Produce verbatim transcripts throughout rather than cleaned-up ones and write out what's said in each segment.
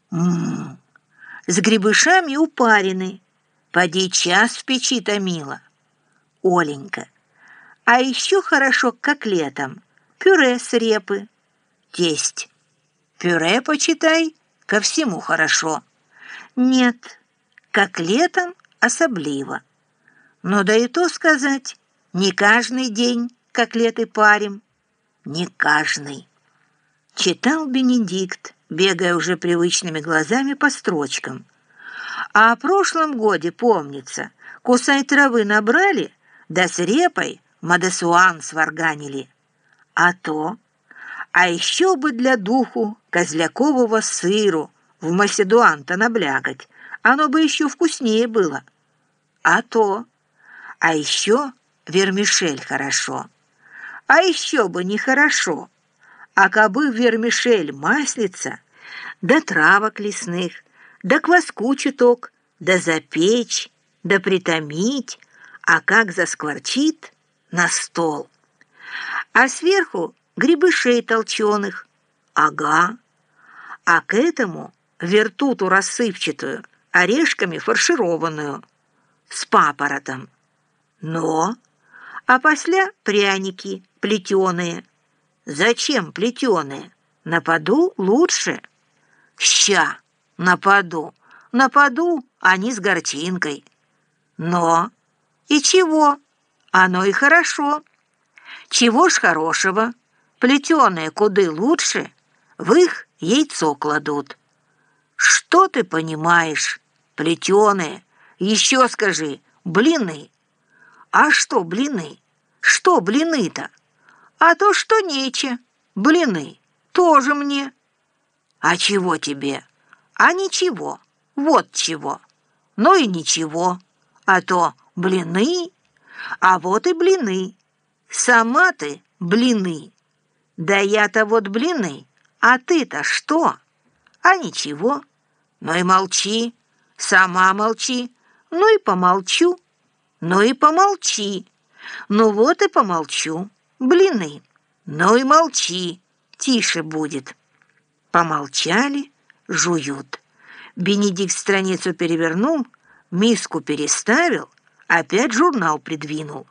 М-м, с грибышами упарены. Поди час в печи томила. Оленька. А еще хорошо к котлетам пюре с репы. Тесть. Пюре, почитай, ко всему хорошо. Нет, котлетам особливо. Но да и то сказать, не каждый день котлеты парим. Не каждый. Читал Бенедикт, бегая уже привычными глазами по строчкам. А о прошлом годе, помнится, кусай травы набрали, да с репой мадесуан сварганили. А то, а еще бы для духу козлякового сыру в маседуан-то наблякать, оно бы еще вкуснее было. А то, а еще вермишель хорошо. А еще бы нехорошо. А кабы вермишель маслица, да травок лесных, да кваску чуток, да запечь, да притомить, а как заскворчит на стол. А сверху грибышей толченых, ага, а к этому вертуту рассыпчатую, орешками фаршированную, с папоротом. Но, а после пряники плетеные. Зачем плетеные? Нападу лучше. Ща, нападу, нападу, они с горчинкой. Но и чего? Оно и хорошо. Чего ж хорошего? Плетеные куды лучше, в их яйцо кладут. Что ты понимаешь? Плетеные. Еще скажи, блины. А что блины? Что блины-то? А то, что нече. Блины тоже мне. А чего тебе? А ничего. Вот чего. Ну и ничего. А то блины, а вот и блины. Сама ты блины. Да я-то вот блины, а ты-то что? А ничего. Ну и молчи. Сама молчи. Ну и помолчу. Ну и помолчи. Ну вот и помолчу. Блины. Ну и молчи. Тише будет. Помолчали, жуют. Бенедикт страницу перевернул, миску переставил, опять журнал придвинул.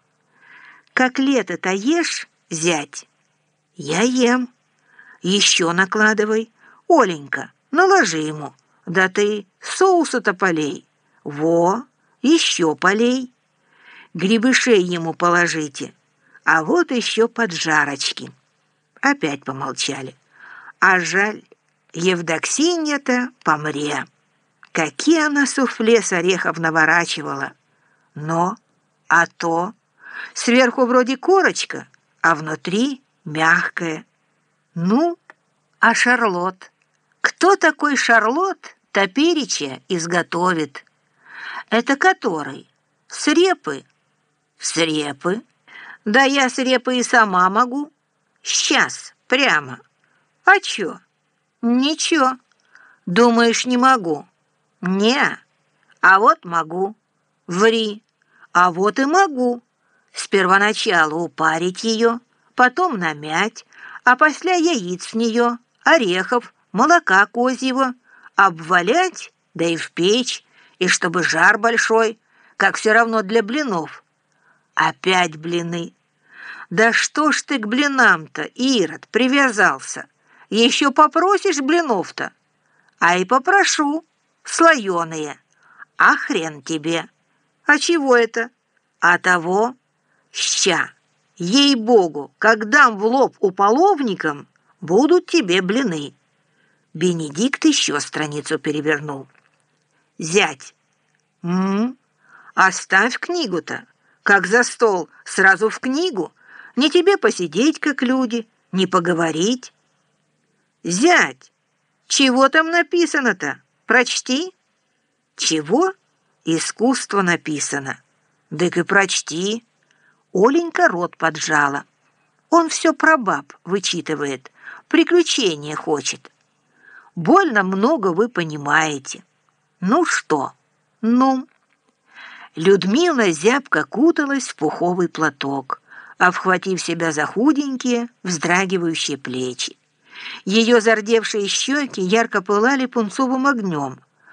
Котлеты-то ешь, зять? Я ем. Еще накладывай. Оленька, наложи ему. Да ты соуса-то полей. Во, еще полей. Грибышей ему положите. А вот еще поджарочки. Опять помолчали. А жаль, Евдоксинья-то помре. Какие она суфле с орехов наворачивала. Но, а то, сверху вроде корочка, а внутри мягкая. Ну, а шарлот? Кто такой шарлот топереча изготовит? Это который? С репы? С репы? Да я с репы и сама могу. Сейчас, прямо. А чё? Ничего. Думаешь, не могу? Не. А вот могу. Ври. А вот и могу. Спервоначалу упарить ее, потом намять, а после яиц в нее, орехов, молока козьего, обвалять, да и в печь, и чтобы жар большой, как все равно для блинов. Опять блины. Да что ж ты к блинам-то, Ирод, привязался? Еще попросишь блинов-то? А и попрошу, слоеные. А хрен тебе. А чего это? А того, ща, ей-богу, как дам в лоб уполовникам, будут тебе блины. Бенедикт еще страницу перевернул. Зять, м-м, оставь книгу-то. Как за стол, сразу в книгу. Не тебе посидеть, как люди, не поговорить. Зять, чего там написано-то? Прочти. Чего? Искусство написано. Дык и прочти. Оленька рот поджала. Он все про баб вычитывает, приключения хочет. Больно много вы понимаете. Ну что? Ну? Людмила зябко куталась в пуховый платок, обхватив себя за худенькие, вздрагивающие плечи. Ее зардевшие щеки ярко пылали пунцовым огнем.